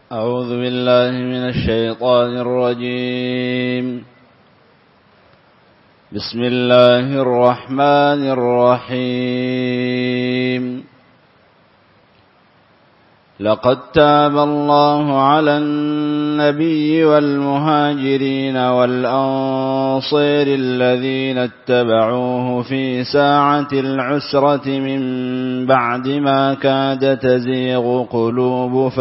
أعوذ بالله من الشيطان الرجيم. بسم الله الرحمن الرحيم. لقد تاب الله على النبي والمهاجرين والأنصار الذين اتبعوه في ساعة العسرة من بعد ما كاد تزيغ قلوب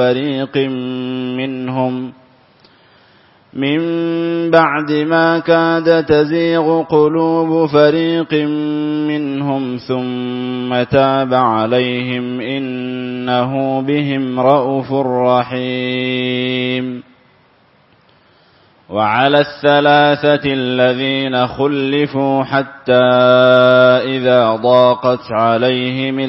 فريق منهم ثم تاب عليهم إنه بهم رءوف رحيم. وعلى الثلاثة الذين خلفوا حتى إذا ضاقت عليهم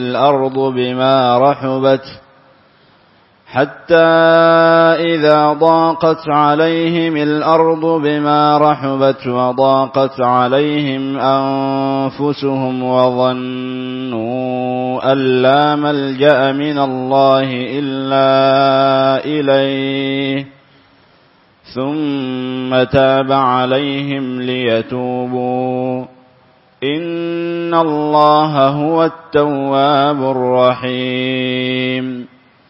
الأرض بما رحبت وضاقت عليهم أنفسهم وظنوا أن لا ملجأ من الله إلا إليه ثم تاب عليهم ليتوبوا إن الله هو التواب الرحيم.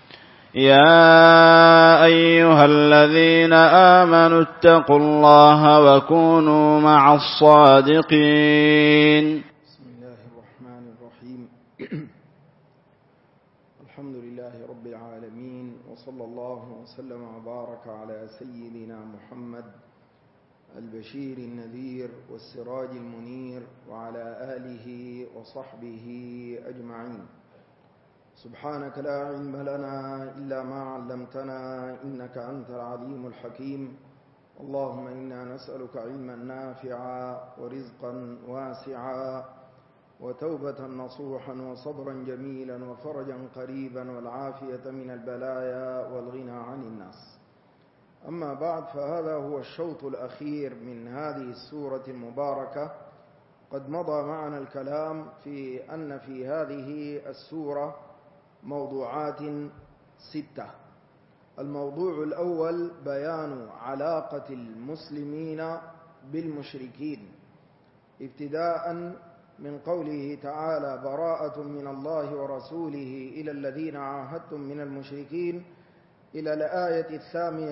يا أيها الذين آمنوا اتقوا الله وكونوا مع الصادقين. بسم الله الرحمن الرحيم. الحمد لله رب العالمين، وصلى الله وسلم وبارك على سيدنا محمد البشير النذير والسراج المنير وعلى آله وصحبه أجمعين. سبحانك لا علم لنا إلا ما علمتنا إنك أنت العليم الحكيم. اللهم إنا نسألك علما نافعا ورزقا واسعا وتوبة نصوحا وصبرا جميلا وفرجا قريبا والعافية من البلايا والغنى عن الناس. أما بعد، فهذا هو الشوط الأخير من هذه السورة المباركة. قد مضى معنا الكلام في أن في هذه السورة موضوعات 6. الموضوع الأول بيان علاقة المسلمين بالمشركين، ابتداء من قوله تعالى: براءة من الله ورسوله إلى الذين عاهدتم من المشركين، إلى الآية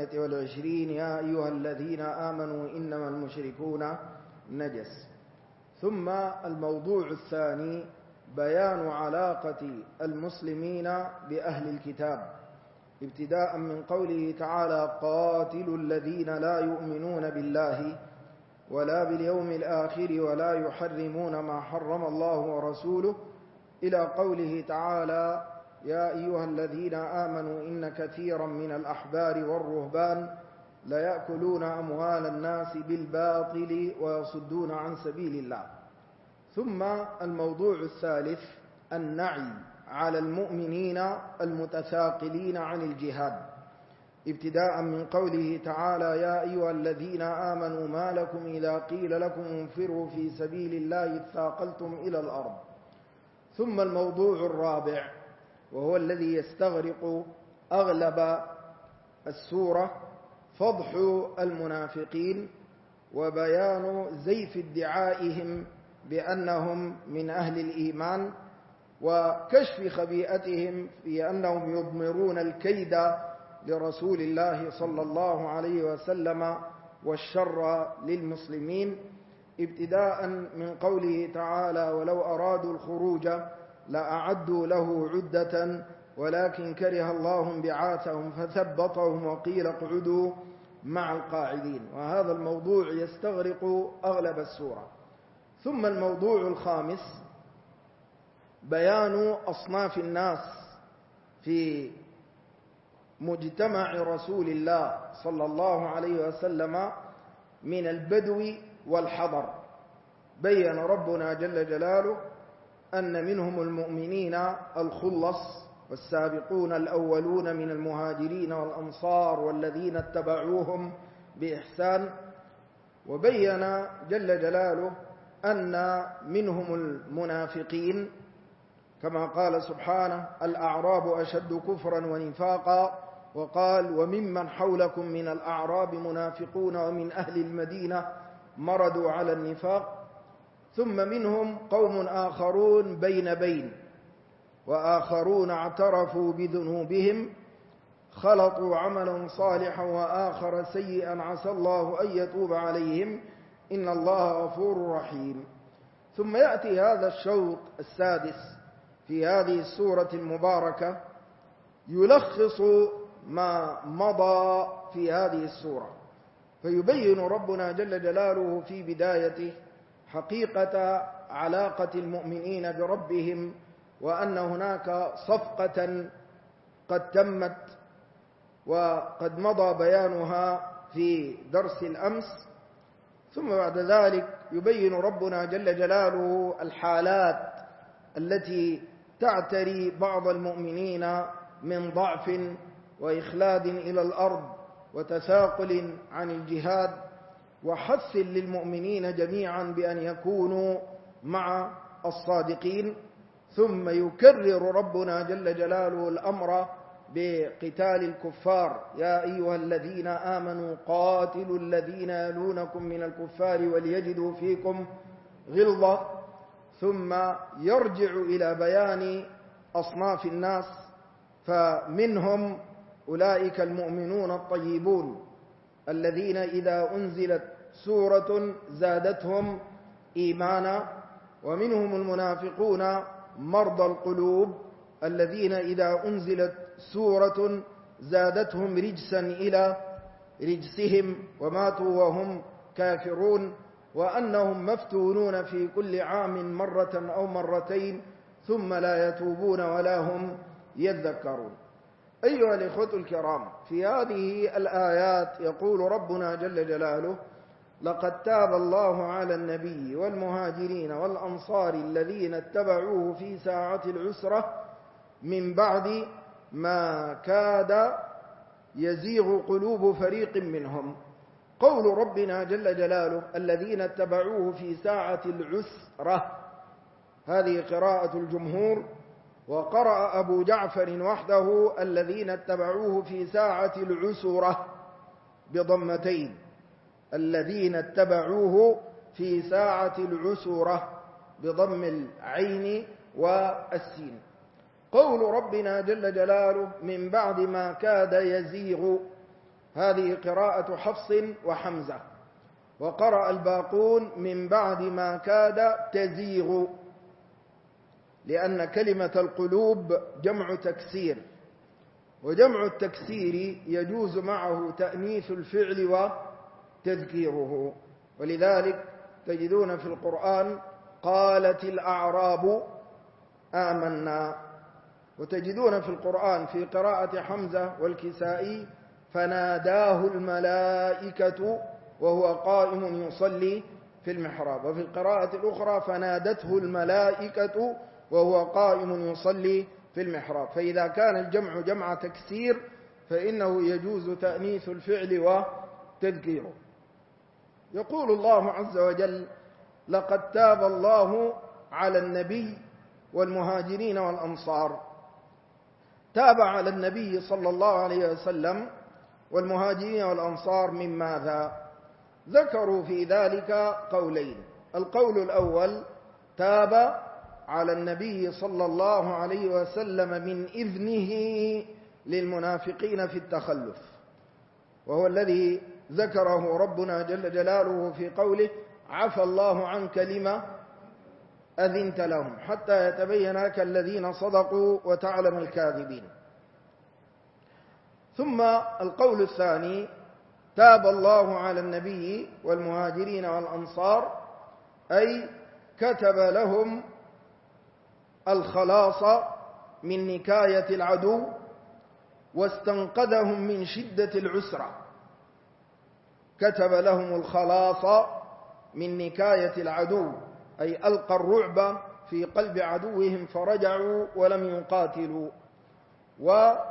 28: يا أيها الذين آمنوا إنما المشركون نجس. ثم الموضوع الثاني بيان علاقة المسلمين بأهل الكتاب، ابتداء من قوله تعالى: قاتلوا الذين لا يؤمنون بالله ولا باليوم الآخر ولا يحرمون ما حرم الله ورسوله، إلى قوله تعالى: يا أيها الذين آمنوا إن كثيرا من الأحبار والرهبان ليأكلون أموال الناس بالباطل ويصدون عن سبيل الله. ثم الموضوع الثالث النعي على المؤمنين المتثاقلين عن الجهاد، ابتداء من قوله تعالى: يا أيها الذين آمنوا ما لكم إذا قيل لكم انفروا في سبيل الله اثاقلتم إلى الأرض. ثم الموضوع الرابع، وهو الذي يستغرق أغلب السورة، فضح المنافقين وبيان زيف ادعائهم بأنهم من أهل الإيمان، وكشف خبيئتهم في أنهم يضمرون الكيد لرسول الله صلى الله عليه وسلم والشر للمسلمين، ابتداء من قوله تعالى: ولو أرادوا الخروج لأعدوا له عدة ولكن كره الله بعاثهم فثبطهم وقيل اقعدوا مع القاعدين. وهذا الموضوع يستغرق أغلب السورة. ثم الموضوع الخامس بيان أصناف الناس في مجتمع رسول الله صلى الله عليه وسلم من البدو والحضر. بين ربنا جل جلاله أن منهم المؤمنين الخلص والسابقون الأولون من المهاجرين والأنصار والذين اتبعوهم بإحسان، وبين جل جلاله أن منهم المنافقين كما قال سبحانه: الأعراب أشد كفرا ونفاقا وقال وممن حولكم من الأعراب منافقون ومن أهل المدينة مردوا على النفاق ثم منهم قوم آخرون بين وآخرون اعترفوا بذنوبهم خلطوا عملا صالحا وآخر سيئا عسى الله أن يتوب عليهم إن الله غفور رحيم. ثم يأتي هذا الشوط السادس في هذه السورة المباركة يلخص ما مضى في هذه السورة، فيبين ربنا جل جلاله في بدايته حقيقة علاقة المؤمنين بربهم، وأن هناك صفقة قد تمت وقد مضى بيانها في درس الأمس. ثم بعد ذلك يبين ربنا جل جلاله الحالات التي تعتري بعض المؤمنين من ضعف وإخلاد إلى الأرض وتثاقل عن الجهاد، وحث للمؤمنين جميعا بأن يكونوا مع الصادقين. ثم يكرر ربنا جل جلاله الأمر بقتال الكفار، يا أيها الذين آمنوا قاتلوا الذين يلونكم من الكفار وليجدوا فيكم غلظة. ثم يرجع إلى بيان أصناف الناس، فمنهم أولئك المؤمنون الطيبون الذين إذا أنزلت سورة زادتهم إيمانا، ومنهم المنافقون مرضى القلوب الذين إذا أنزلت سورة زادتهم رجسا إلى رجسهم وماتوا وهم كافرون، وأنهم مفتونون في كل عام مرة أو مرتين ثم لا يتوبون ولا هم يذكرون. أيها الإخوة الكرام، في هذه الآيات يقول ربنا جل جلاله لقد تاب الله على النبي والمهاجرين والأنصار الذين اتبعوه في ساعة العسرة من بعد ما كاد يزيغ قلوب فريق منهم. قول ربنا جل جلاله الذين اتبعوه في ساعة العسرة، هذه قراءة الجمهور، وقرأ أبو جعفر وحده الذين اتبعوه في ساعة العسرة بضمتين، الذين اتبعوه في ساعة العسرة بضم العين والسين. قول ربنا جل جلاله من بعد ما كاد يزيغ، هذه قراءة حفص وحمزة، وقرأ الباقون من بعد ما كاد تزيغ، لأن كلمة القلوب جمع تكسير، وجمع التكسير يجوز معه تأنيث الفعل وتذكيره، ولذلك تجدون في القرآن قالت الأعراب آمنا، وتجدون في القرآن في قراءة حمزة والكسائي فناداه الملائكة وهو قائم يصلي في المحراب، وفي القراءة الأخرى فنادته الملائكة وهو قائم يصلي في المحراب. فإذا كان الجمع جمع تكسير فإنه يجوز تأنيث الفعل وتذكيره. يقول الله عز وجل لقد تاب الله على النبي والمهاجرين والأنصار. تاب على النبي صلى الله عليه وسلم والمهاجرين والأنصار من ماذا؟ ذكروا في ذلك قولين. القول الأول تاب على النبي صلى الله عليه وسلم من إذنه للمنافقين في التخلف، وهو الذي ذكره ربنا جل جلاله في قوله عفى الله عنك لما أذنت لهم حتى يتبين لك الذين صدقوا وتعلم الكاذبين. ثم القول الثاني تاب الله على النبي والمهاجرين والأنصار، أي كتب لهم الخلاص من نكاية العدو واستنقذهم من شدة العسرة. كتب لهم الخلاص من نكاية العدو، أي ألقى الرعب في قلب عدوهم فرجعوا ولم يقاتلوا، وكتب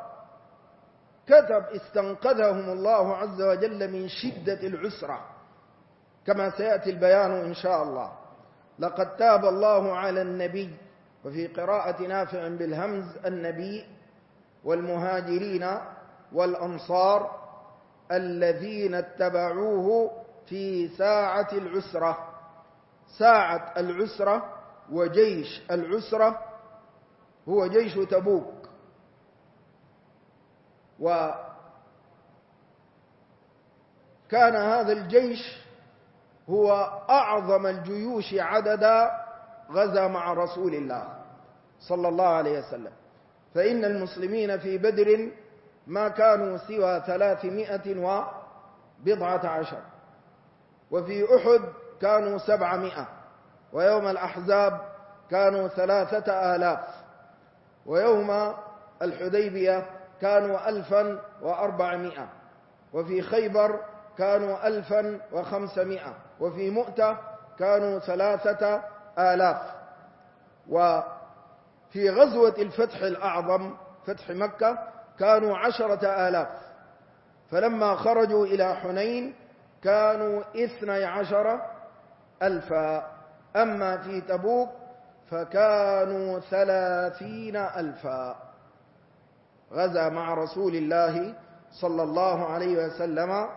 استنقذهم الله عز وجل من شدة العسرة كما سيأتي البيان إن شاء الله. لقد تاب الله على النبي، وفي قراءة نافع بالهمز النبي، والمهاجرين والأنصار الذين اتبعوه في ساعة العسرة. ساعة العسرة وجيش العسرة هو جيش تبوك، وكان هذا الجيش هو أعظم الجيوش عددا غزا مع رسول الله صلى الله عليه وسلم. فإن المسلمين في بدر ما كانوا سوى 314، وفي أحد كانوا 700، ويوم الأحزاب كانوا 3000، ويوم الحديبية كانوا 1400، وفي خيبر كانوا 1500، وفي مؤتة كانوا 3000، وفي غزوة الفتح الأعظم فتح مكة كانوا 10,000، فلما خرجوا إلى حنين كانوا 12,000، أما في تبوك فكانوا 30,000. غزا مع رسول الله صلى الله عليه وسلم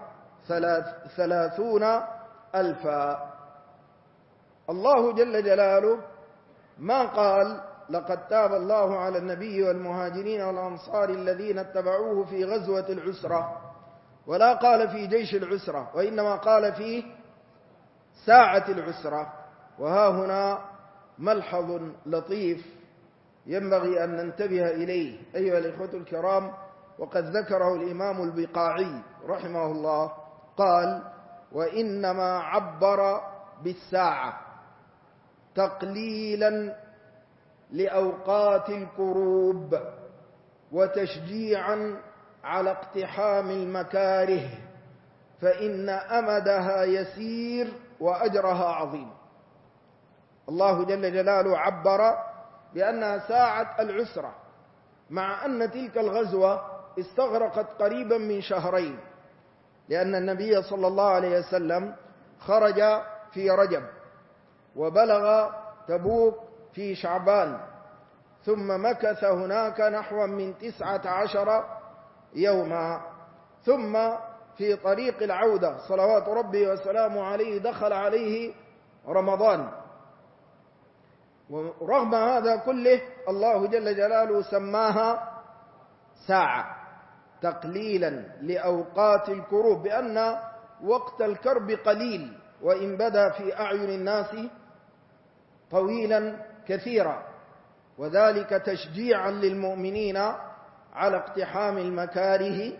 30,000. الله جل جلاله ما قال لقد تاب الله على النبي والمهاجرين والأنصار الذين اتبعوه في غزوة العسرة، ولا قال في جيش العسرة، وإنما قال في ساعة العسرة. وها هنا ملحظ لطيف ينبغي أن ننتبه إليه أيها الإخوة الكرام، وقد ذكره الإمام البقاعي رحمه الله، قال: وإنما عبر بالساعة تقليلا لأوقات الكروب وتشجيعا على اقتحام المكاره، فإن أمدها يسير وأجرها عظيم. الله جل جلاله عبر بأنها ساعة العسرة، مع أن تلك الغزوة استغرقت قريبا من 2 شهر، لأن النبي صلى الله عليه وسلم خرج في رجب، وبلغ تبوك في شعبان، ثم مكث هناك نحو من 19 يوما، ثم في طريق العودة صلوات ربي وسلامه عليه دخل عليه رمضان. ورغم هذا كله الله جل جلاله سماها ساعة تقليلا لأوقات الكروب، بأن وقت الكرب قليل وإن بدا في أعين الناس طويلا كثيرا، وذلك تشجيعا للمؤمنين على اقتحام المكاره،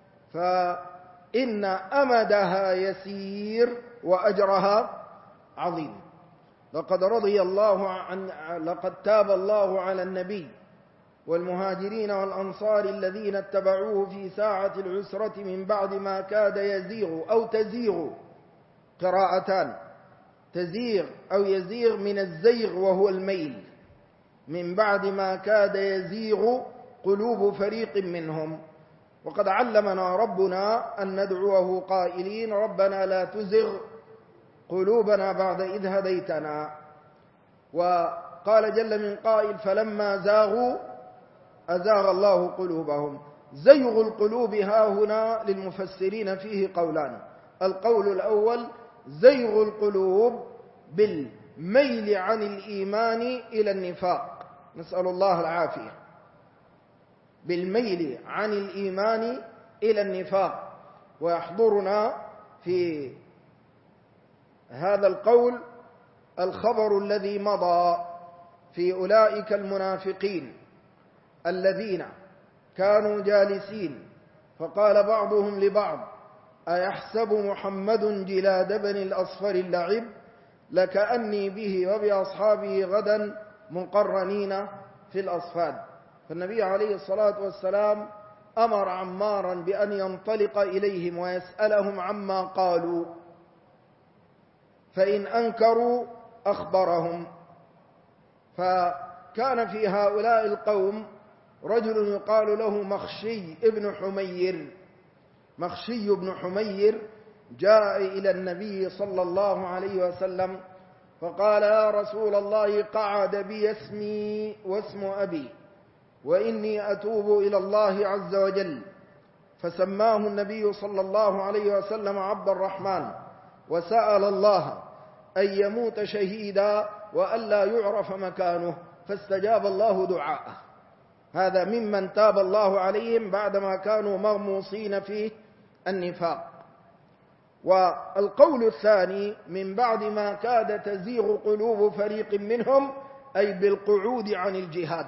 فإن أمدها يسير وأجرها عظيم. لقد تاب الله على النبي والمهاجرين والأنصار الذين اتبعوه في ساعة العسرة من بعد ما كاد يزيغ أو تزيغ، قراءتان، تزيغ أو يزيغ من الزيغ وهو الميل، من بعد ما كاد يزيغ قلوب فريق منهم. وقد علمنا ربنا أن ندعوه قائلين: ربنا لا تزغ قلوبنا بعد إذ هديتنا. وقال جل من قائل: فلما زاغوا أزاغ الله قلوبهم. زيغ القلوب ها هنا للمفسرين فيه قولان: القول الأول زيغ القلوب بالميل عن الإيمان إلى النفاق، نسأل الله العافية، بالميل عن الإيمان إلى النفاق. ويحضرنا في هذا القول الخبر الذي مضى في أولئك المنافقين الذين كانوا جالسين، فقال بعضهم لبعض: أيحسب محمد جلاد بن الأصفر اللعب لكأني به وبأصحابه غدا مقرنين في الأصفاد. فالنبي عليه الصلاة والسلام أمر عمارا بأن ينطلق إليهم ويسألهم عما قالوا، فإن أنكروا أخبرهم. فكان في هؤلاء القوم رجل يقال له مخشي بن حمير. مخشي بن حمير جاء إلى النبي صلى الله عليه وسلم فقال: يا رسول الله، قعد بي اسمي واسم أبي، وإني أتوب إلى الله عز وجل، فسماه النبي صلى الله عليه وسلم عبد الرحمن، وسأل الله أن يموت شهيدا وألا يعرف مكانه، فاستجاب الله دعاءه. هذا ممن تاب الله عليهم بعدما كانوا مغموصين في النفاق. والقول الثاني: من بعد ما كاد تزيغ قلوب فريق منهم، أي بالقعود عن الجهاد.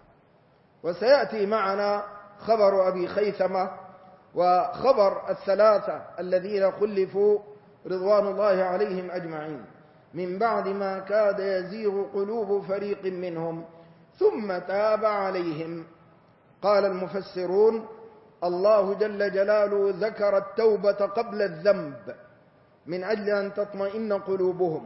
وسيأتي معنا خبر أبي خيثمة وخبر الثلاثة الذين خلفوا رضوان الله عليهم أجمعين. من بعد ما كاد يزيغ قلوب فريق منهم ثم تاب عليهم. قال المفسرون: الله جل جلاله ذكر التوبة قبل الذنب من أجل أن تطمئن قلوبهم.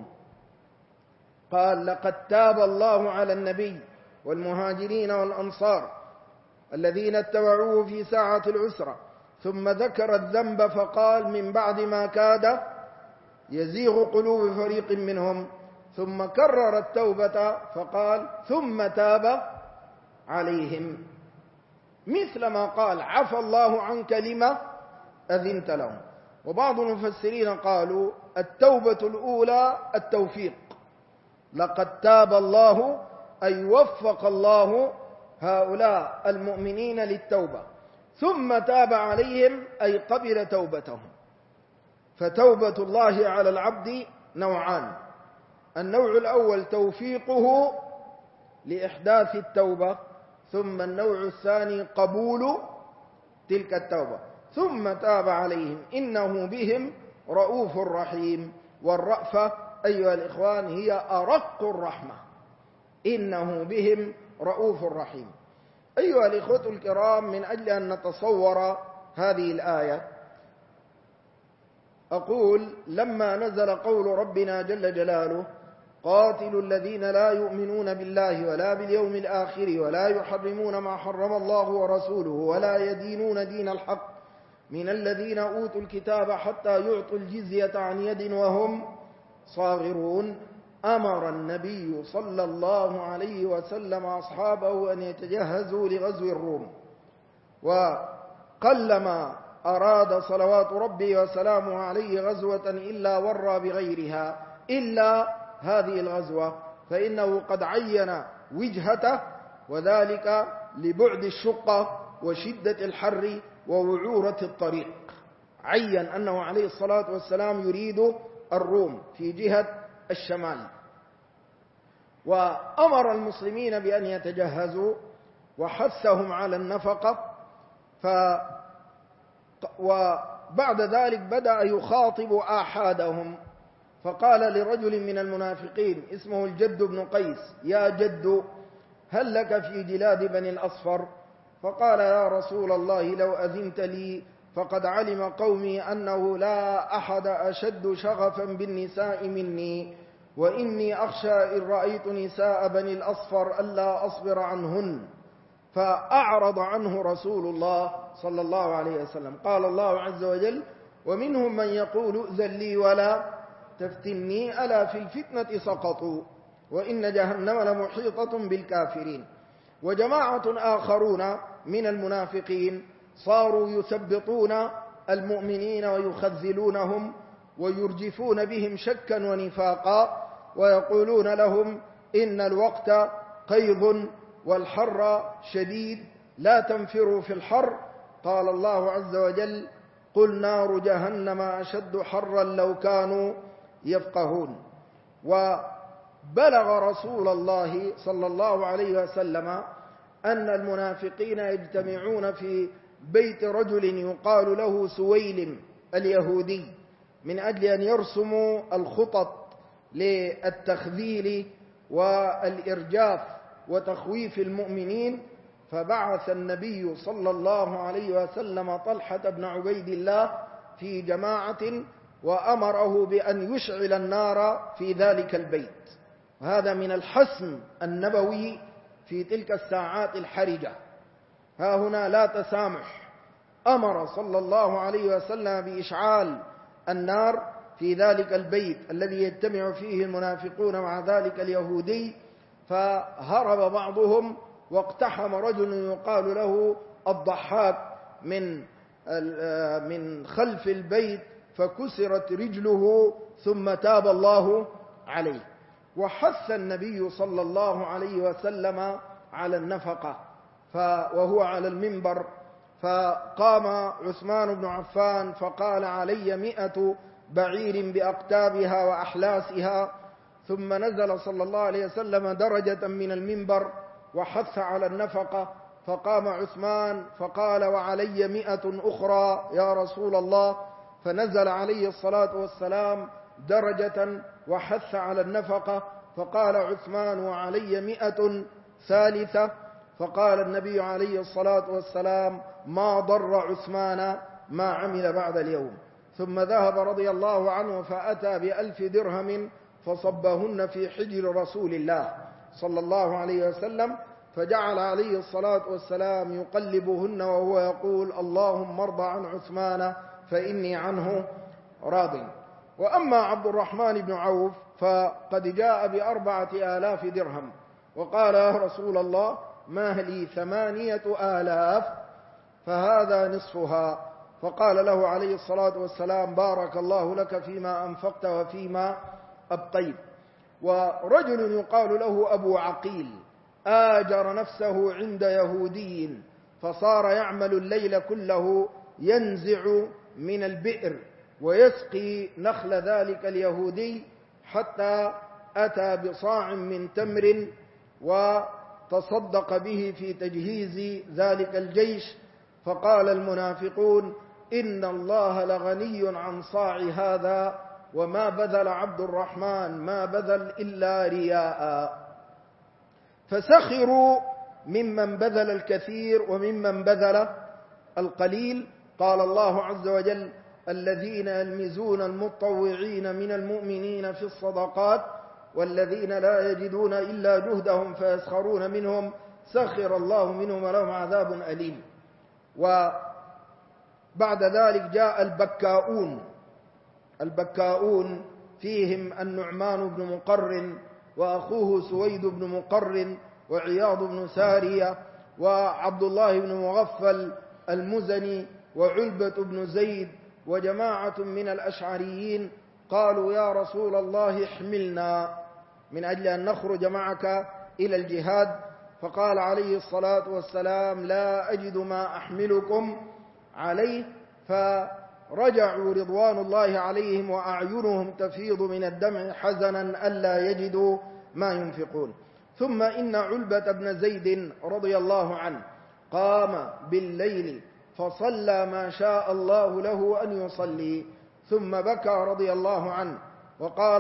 قال: لقد تاب الله على النبي والمهاجرين والأنصار الذين اتبعوه في ساعة العسرة، ثم ذكر الذنب فقال: من بعد ما كاد يزيغ قلوب فريق منهم، ثم كرر التوبة فقال: ثم تاب عليهم، مثل ما قال: عفى الله عنك لما أذنت لهم. وبعض المفسرين قالوا: التوبة الأولى التوفيق، لقد تاب الله أي وفق الله هؤلاء المؤمنين للتوبة، ثم تاب عليهم أي قبل توبتهم. فتوبة الله على العبد نوعان: النوع الأول توفيقه لإحداث التوبة، ثم النوع الثاني قبول تلك التوبة. ثم تاب عليهم إنه بهم رؤوف رحيم. والرأفة أيها الإخوان هي أرق الرحمة، إنه بهم رؤوف رحيم. أيها الإخوة الكرام، من أجل أن نتصور هذه الآية أقول: لما نزل قول ربنا جل جلاله: قاتلوا الذين لا يؤمنون بالله ولا باليوم الآخر ولا يحرمون ما حرم الله ورسوله ولا يدينون دين الحق من الذين أوتوا الكتاب حتى يعطوا الجزية عن يد وهم صاغرون، أمر النبي صلى الله عليه وسلم أصحابه أن يتجهزوا لغزو الروم. وقلما أراد صلوات ربي وسلامه عليه غزوة إلا ورى بغيرها إلا هذه الغزوة، فإنه قد عين وجهته، وذلك لبعد الشقة وشدة الحر ووعورة الطريق. عين أنه عليه الصلاة والسلام يريد الروم في جهة الشمال، وأمر المسلمين بأن يتجهزوا وحثهم على النفقة. وبعد ذلك بدأ يخاطب آحادهم، فقال لرجل من المنافقين اسمه الجد بن قيس: يا جد، هل لك في جلاد بني الأصفر؟ فقال: يا رسول الله، لو أذنت لي، فقد علم قومي أنه لا أحد أشد شغفا بالنساء مني، وإني أخشى إن رأيت نساء بني الأصفر ألا أصبر عنهن. فأعرض عنه رسول الله صلى الله عليه وسلم. قال الله عز وجل: ومنهم من يقول ائذن لي ولا تفتني، ألا في الفتنة سقطوا وإن جهنم لمحيطة بالكافرين. وجماعة آخرون من المنافقين صاروا يثبطون المؤمنين ويخذلونهم ويرجفون بهم شكا ونفاقا، ويقولون لهم: إن الوقت قيض والحر شديد، لا تنفروا في الحر. قال الله عز وجل: قل نار جهنم أشد حرا لو كانوا يفقهون. وبلغ رسول الله صلى الله عليه وسلم أن المنافقين يجتمعون في بيت رجل يقال له سويلم اليهودي من أجل أن يرسموا الخطط للتخذيل والإرجاف وتخويف المؤمنين. فبعث النبي صلى الله عليه وسلم طلحة بن عبيد الله في جماعة وأمره بأن يشعل النار في ذلك البيت. هذا من الحسم النبوي في تلك الساعات الحرجة. ها هنا لا تسامح، أمر صلى الله عليه وسلم بإشعال النار في ذلك البيت الذي يجتمع فيه المنافقون مع ذلك اليهودي. فهرب بعضهم واقتحم رجل يقال له الضحاك من من خلف البيت فكسرت رجله ثم تاب الله عليه. وحث النبي صلى الله عليه وسلم على النفقة وهو على المنبر، فقام عثمان بن عفان فقال: علي 100 بعير بأقتابها وأحلاسها. ثم نزل صلى الله عليه وسلم درجة من المنبر وحث على النفقة، فقام عثمان فقال: وعلي 100 أخرى يا رسول الله. فنزل عليه الصلاة والسلام درجة وحث على النفقة، فقال عثمان: وعلي 100 ثالثة. فقال النبي عليه الصلاة والسلام: ما ضر عثمان ما عمل بعد اليوم. ثم ذهب رضي الله عنه فأتى ب1000 درهم فصبهن في حجر رسول الله صلى الله عليه وسلم، فجعل عليه الصلاة والسلام يقلبهن وهو يقول: اللهم ارض عن عثمان فإني عنه راض. وأما عبد الرحمن بن عوف فقد جاء ب4000 درهم وقال: يا رسول الله، ما لي 8000 فهذا نصفها. فقال له عليه الصلاة والسلام: بارك الله لك فيما أنفقت وفيما أبقيت. ورجل يقال له أبو عقيل آجر نفسه عند يهودي فصار يعمل الليل كله ينزع من البئر ويسقي نخل ذلك اليهودي حتى أتى بصاع من تمر وتصدق به في تجهيز ذلك الجيش. فقال المنافقون: إن الله لغني عن صاع هذا، وما بذل عبد الرحمن ما بذل إلا رياء. فسخروا ممن بذل الكثير وممن بذل القليل. قال الله عز وجل: الذين يلمزون المتطوعين من المؤمنين في الصدقات والذين لا يجدون إلا جهدهم فيسخرون منهم سخر الله منهم ولهم عذاب أليم. وبعد ذلك جاء البكاؤون فيهم النعمان بن مقرن وأخوه سويد بن مقرن وعياض بن سارية وعبد الله بن مغفل المزني وعلبة بن زيد وجماعة من الأشعريين. قالوا: يا رسول الله، احملنا من أجل أن نخرج معك إلى الجهاد. فقال عليه الصلاة والسلام: لا أجد ما أحملكم عليه. فرجعوا رضوان الله عليهم وأعينهم تفيض من الدمع حزنا ألا يجدوا ما ينفقون. ثم إن علبة بن زيد رضي الله عنه قام بالليل فصلى ما شاء الله له أن يصلي، ثم بكى رضي الله عنه وقال: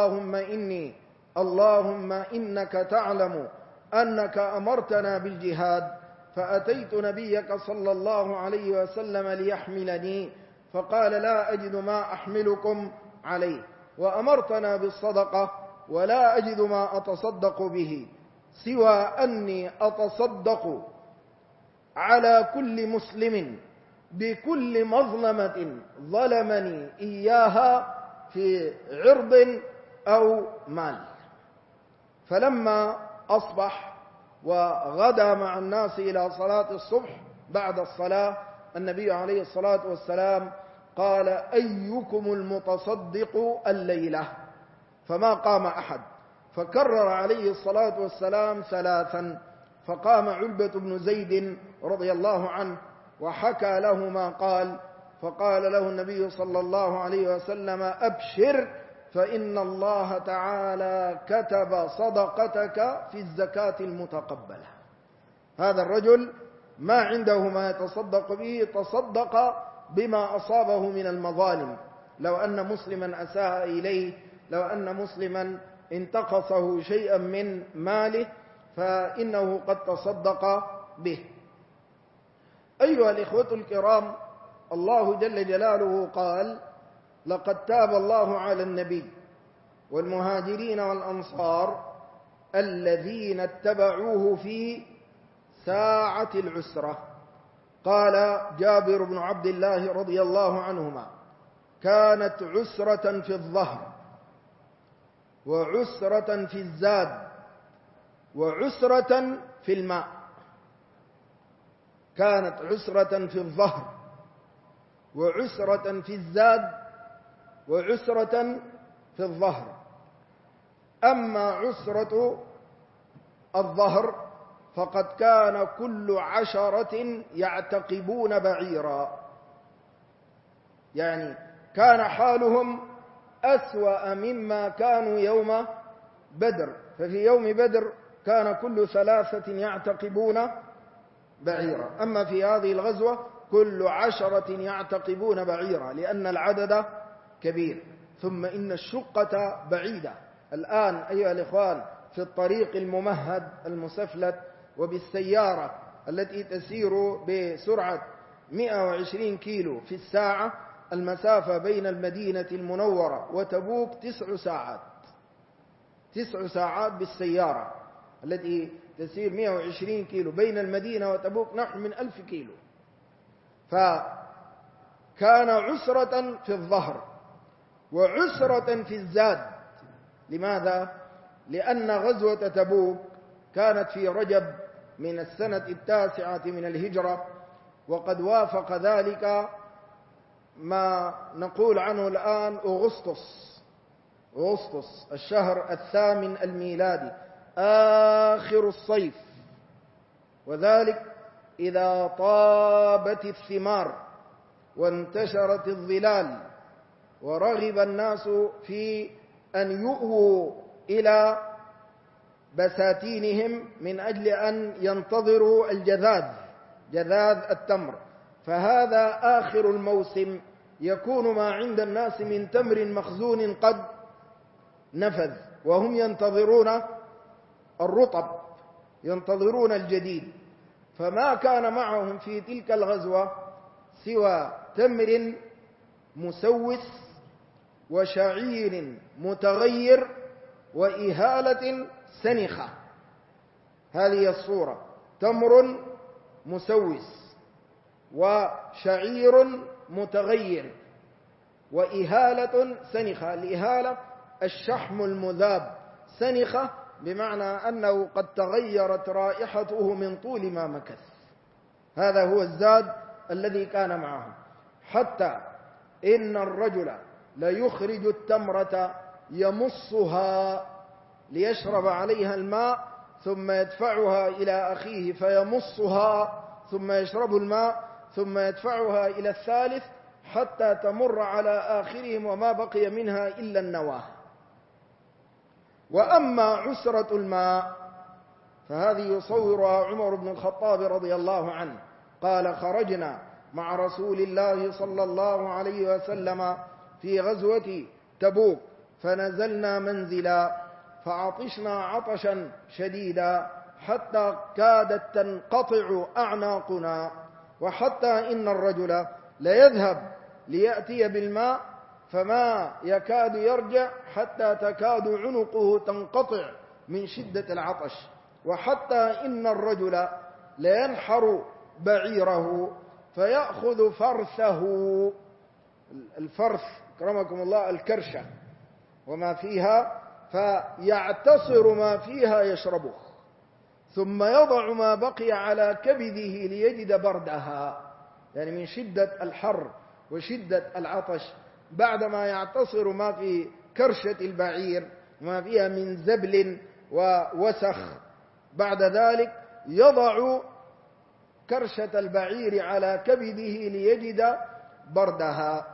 اللهم إنك تعلم أنك أمرتنا بالجهاد، فأتيت نبيك صلى الله عليه وسلم ليحملني فقال: لا أجد ما أحملكم عليه، وأمرتنا بالصدقة ولا أجد ما أتصدق به سوى أني أتصدق على كل مسلم بكل مظلمة ظلمني إياها في عرض أو مال. فلما أصبح وغدا مع الناس إلى صلاة الصبح، بعد الصلاة النبي عليه الصلاة والسلام قال: أيكم المتصدق الليلة؟ فما قام أحد، فكرر عليه الصلاة والسلام 3. فقام علبة بن زيد رضي الله عنه وحكى له ما قال، فقال له النبي صلى الله عليه وسلم: أبشر، فإن الله تعالى كتب صدقتك في الزكاة المتقبلة. هذا الرجل ما عنده ما يتصدق به، تصدق بما أصابه من المظالم. لو أن مسلما أساء إليه، لو أن مسلما انتقصه شيئا من ماله، فإنه قد تصدق به. أيها الإخوة الكرام، الله جل جلاله قال: لقد تاب الله على النبي والمهاجرين والأنصار الذين اتبعوه في ساعة العسرة. قال جابر بن عبد الله رضي الله عنهما: كانت عسرة في الظهر وعسرة في الزاد وعسرة في الماء. كانت عسرة في الظهر وعسرة في الزاد وعسرة في الظهر. أما عسرة الظهر فقد كان كل 10 يعتقبون بعيرا، يعني كان حالهم أسوأ مما كانوا يوم بدر. ففي يوم بدر كان كل 3 يعتقبون بعيرا، أما في هذه الغزوة كل 10 يعتقبون بعيرا، لأن العدد كبير. ثم إن الشقة بعيدة. الآن أيها الإخوان في الطريق الممهد المسفلت وبالسيارة التي تسير بسرعة 120 كيلو في الساعة، المسافة بين المدينة المنورة وتبوك 9 ساعات. 9 ساعات بالسيارة التي تسير 120 كيلو بين المدينة وتبوك نحو من 1000 كيلو. فكان عسرة في الظهر وعسرة في الزاد. لماذا؟ لأن غزوة تبوك كانت في رجب من السنة 9 من الهجرة، وقد وافق ذلك ما نقول عنه الآن أغسطس الشهر 8 الميلادي، آخر الصيف. وذلك إذا طابت الثمار وانتشرت الظلال ورغب الناس في أن يؤووا إلى بساتينهم من أجل أن ينتظروا جذاذ التمر. فهذا آخر الموسم، يكون ما عند الناس من تمر مخزون قد نفذ، وهم ينتظرون الرطب، ينتظرون الجديد. فما كان معهم في تلك الغزوة سوى تمر مسوس وشعير متغير وإهالة سنخة. هذه الصورة: تمر مسوس وشعير متغير وإهالة سنخة. الإهالة الشحم المذاب، سنخة بمعنى أنه قد تغيرت رائحته من طول ما مكث. هذا هو الزاد الذي كان معهم. حتى إن الرجل ليخرج التمرة يمصها ليشرب عليها الماء، ثم يدفعها إلى أخيه فيمصها، ثم يشرب الماء، ثم يدفعها إلى الثالث حتى تمر على آخرهم وما بقي منها إلا النواة. وأما عسرة الماء فهذه يصورها عمر بن الخطاب رضي الله عنه، قال: خرجنا مع رسول الله صلى الله عليه وسلم في غزوة تبوك، فنزلنا منزلا فعطشنا عطشا شديدا حتى كادت تنقطع أعناقنا، وحتى إن الرجل ليذهب ليأتي بالماء فما يكاد يرجع حتى تكاد عنقه تنقطع من شدة العطش، وحتى إن الرجل لينحر بعيره فيأخذ فرثه، الفرث كرمكم الله الكرشة وما فيها، فيعتصر ما فيها يشربه، ثم يضع ما بقي على كبده ليجد بردها، يعني من شدة الحر وشدة العطش. بعدما يعتصر ما في كرشة البعير ما فيها من زبل ووسخ، بعد ذلك يضع كرشة البعير على كبده ليجد بردها.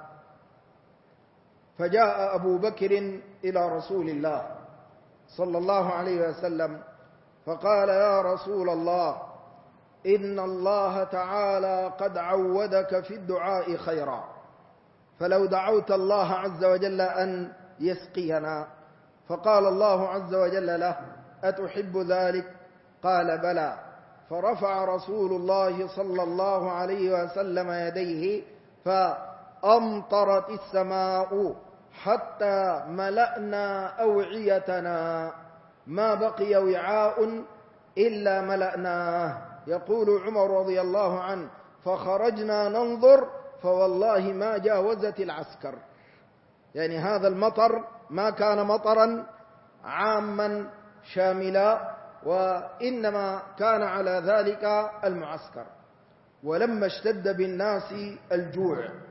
فجاء أبو بكر إلى رسول الله صلى الله عليه وسلم فقال: يا رسول الله، إن الله تعالى قد عودك في الدعاء خيرا، فلو دعوت الله عز وجل أن يسقينا. فقال الله عز وجل له: أتحب ذلك؟ قال: بلى. فرفع رسول الله صلى الله عليه وسلم يديه فأمطرت السماء حتى ملأنا أوعيتنا، ما بقي وعاء إلا ملأناه. يقول عمر رضي الله عنه: فخرجنا ننظر فوالله ما جاوزت العسكر. يعني هذا المطر ما كان مطرا عاما شاملا، وإنما كان على ذلك المعسكر. ولما اشتد بالناس الجوع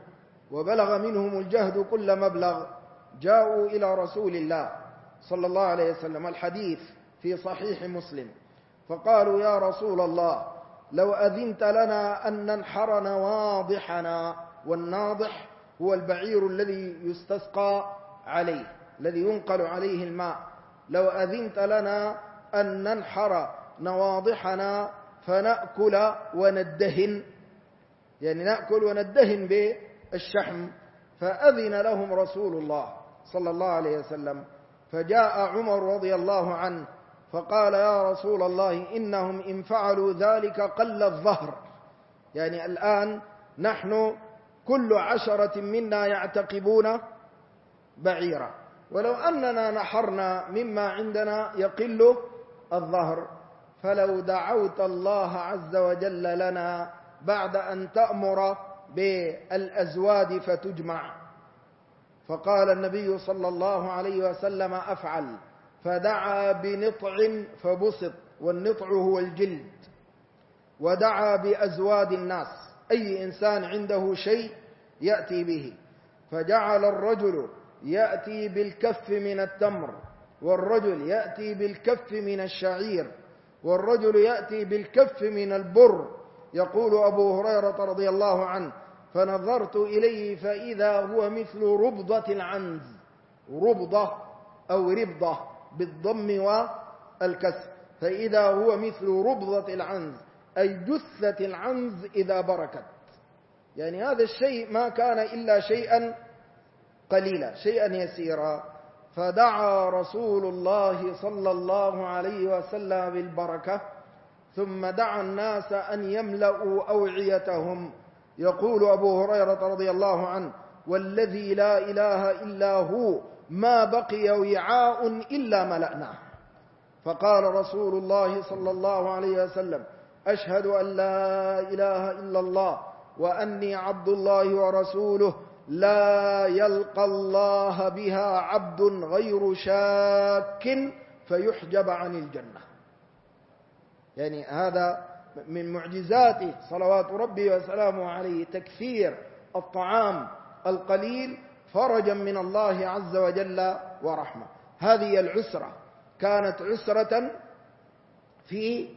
وبلغ منهم الجهد كل مبلغ جاءوا إلى رسول الله صلى الله عليه وسلم، الحديث في صحيح مسلم، فقالوا يا رسول الله لو أذنت لنا أن ننحر نواضحنا، والناضح هو البعير الذي يستسقى عليه، الذي ينقل عليه الماء، لو أذنت لنا أن ننحر نواضحنا فنأكل وندهن، يعني نأكل وندهن بالشحم، فأذن لهم رسول الله صلى الله عليه وسلم. فجاء عمر رضي الله عنه فقال يا رسول الله إنهم إن فعلوا ذلك قل الظهر، يعني الآن نحن كل 10 منا يعتقبون بعيرا، ولو أننا نحرنا مما عندنا يقل الظهر، فلو دعوت الله عز وجل لنا بعد أن تأمر بالأزواد فتجمع. فقال النبي صلى الله عليه وسلم أفعل، فدعا بنطع فبسط، والنطع هو الجلد، ودعا بأزواد الناس، أي إنسان عنده شيء يأتي به، فجعل الرجل يأتي بالكف من التمر، والرجل يأتي بالكف من الشعير، والرجل يأتي بالكف من البر. يقول أبو هريرة رضي الله عنه فنظرت إليه فإذا هو مثل ربضة العنز، ربضة أو ربضة بالضم والكسر، فإذا هو مثل ربضة العنز أي جثة العنز إذا بركت، يعني هذا الشيء ما كان إلا شيئا قليلا، شيئا يسيرا. فدعا رسول الله صلى الله عليه وسلم بالبركة، ثم دعا الناس أن يملأوا أوعيتهم. يقول أبو هريرة رضي الله عنه والذي لا إله إلا هو ما بقي وعاء إلا ملأناه. فقال رسول الله صلى الله عليه وسلم أشهد أن لا إله إلا الله وأني عبد الله ورسوله لا يلقى الله بها عبد غير شاك فيحجب عن الجنة. يعني هذا من معجزاته صلوات ربي وسلامه عليه، تكثير الطعام القليل فرجا من الله عز وجل ورحمة. هذه العسرة كانت عسرة في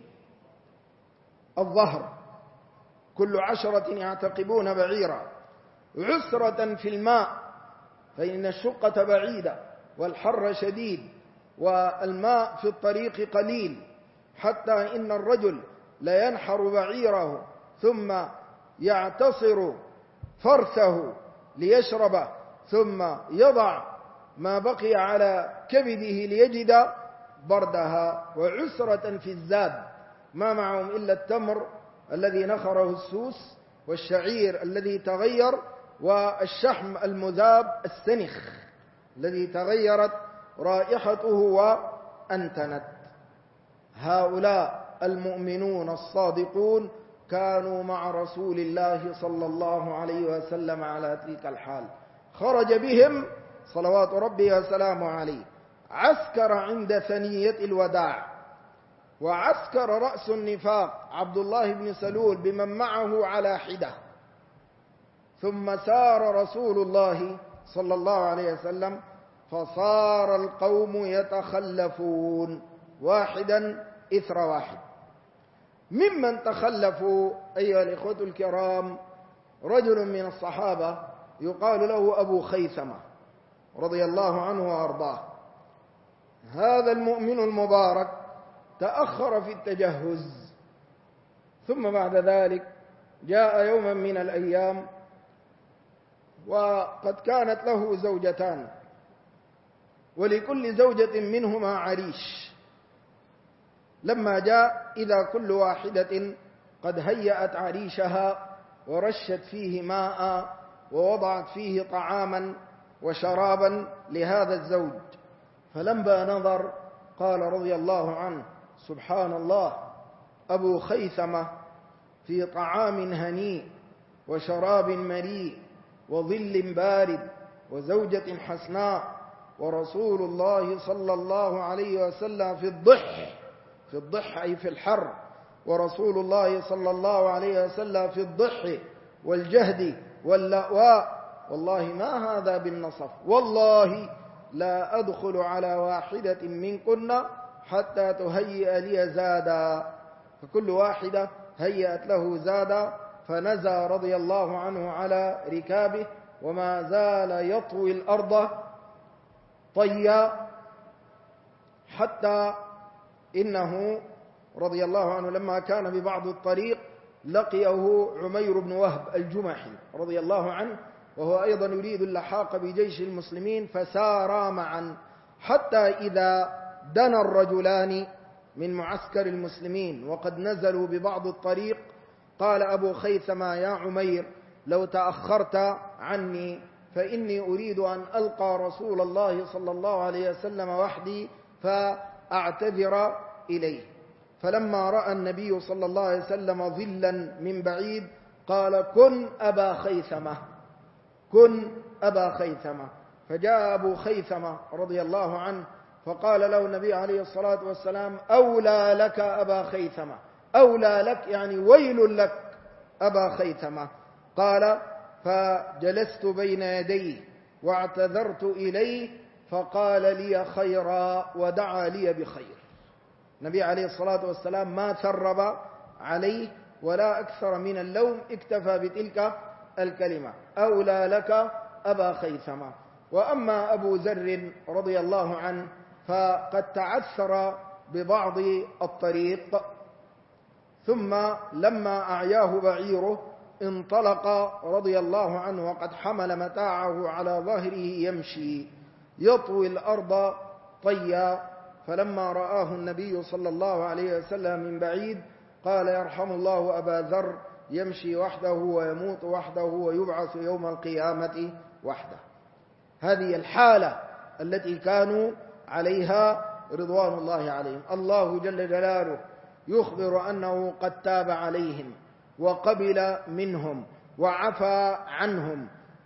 الظهر، كل 10 يعتقبون بعيرا، عسرة في الماء فإن الشقة بعيدة والحر شديد والماء في الطريق قليل، حتى إن الرجل لينحر بعيره ثم يعتصر فرثه ليشربه، ثم يضع ما بقي على كبده ليجد بردها. وعسرة في الزاد، ما معهم إلا التمر الذي نخره السوس، والشعير الذي تغير، والشحم المذاب السنخ الذي تغيرت رائحته وأنتنت. هؤلاء المؤمنون الصادقون كانوا مع رسول الله صلى الله عليه وسلم على تلك الحال. خرج بهم صلوات ربي وسلامه عليه، عسكر عند ثنية الوداع، وعسكر رأس النفاق عبد الله بن سلول بمن معه على حدة، ثم سار رسول الله صلى الله عليه وسلم، فصار القوم يتخلفون واحدا إثر واحد. ممن تخلفوا أيها الإخوة الكرام رجل من الصحابة يقال له أبو خيثمة رضي الله عنه وأرضاه. هذا المؤمن المبارك تأخر في التجهز، ثم بعد ذلك جاء يوما من الأيام وقد كانت له زوجتان، ولكل زوجة منهما عريش. لما جاء إذا كل واحدة قد هيأت عريشها ورشت فيه ماء ووضعت فيه طعاما وشرابا لهذا الزوج، فلما نظر قال رضي الله عنه سبحان الله، أبو خيثمة في طعام هنيء وشراب مليء وظل بارد وزوجة حسناء، ورسول الله صلى الله عليه وسلم في الضح أي في الحر، ورسول الله صلى الله عليه وسلم في الضح والجهد واللأواء والله ما هذا بالنصف، والله لا أدخل على واحدة منكن حتى تهيئ لي زادا. فكل واحدة هيأت له زادا، فنزى رضي الله عنه على ركابه وما زال يطوي الأرض طيا، حتى إنه رضي الله عنه لما كان ببعض الطريق لقيه عمير بن وهب الجمحي رضي الله عنه، وهو أيضا يريد اللحاق بجيش المسلمين، فسارا معا حتى إذا دنا الرجلان من معسكر المسلمين وقد نزلوا ببعض الطريق، قال أبو خيثمة: يا عمير لو تأخرت عني فإني أريد أن ألقى رسول الله صلى الله عليه وسلم وحدي فأعتذر إليه. فلما رأى النبي صلى الله عليه وسلم ظلا من بعيد قال: كن أبا خيثمة، كن أبا خيثمة. فجاء أبو خيثمة رضي الله عنه فقال له النبي عليه الصلاة والسلام: أولى لك أبا خيثمة، أولى لك يعني ويل لك أبا خيثمة. قال: فجلست بين يديه واعتذرت إليه فقال لي خيرا ودعا لي بخير. النبي عليه الصلاة والسلام ما ثرب عليه ولا أكثر من اللوم، اكتفى بتلك الكلمة: أولى لك أبا خيثمة. وأما أبو ذر رضي الله عنه فقد تعثر ببعض الطريق، ثم لما أعياه بعيره انطلق رضي الله عنه وقد حمل متاعه على ظهره يمشي يطوي الأرض طيا. فلما رآه النبي صلى الله عليه وسلم من بعيد قال: يرحم الله أبا ذر، يمشي وحده ويموت وحده ويبعث يوم القيامة وحده. هذه الحالة التي كانوا عليها رضوان الله عليهم. الله جل جلاله يخبر أنه قد تاب عليهم وقبل منهم وعفى عنهم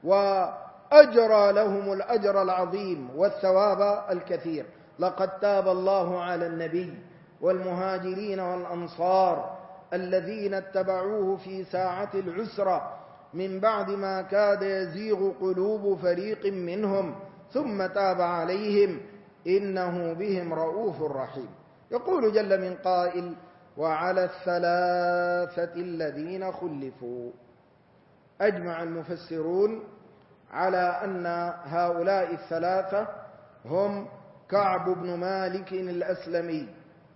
وأجرى لهم الأجر العظيم والثواب الكثير. لقد تاب الله على النبي والمهاجرين والأنصار الذين اتبعوه في ساعة العسرة من بعد ما كاد يزيغ قلوب فريق منهم ثم تاب عليهم إنه بهم رؤوف رحيم. يقول جل من قائل: وعلى الثلاثة الذين خلفوا. أجمع المفسرون على أن هؤلاء الثلاثة هم كعب بن مالك الأسلمي،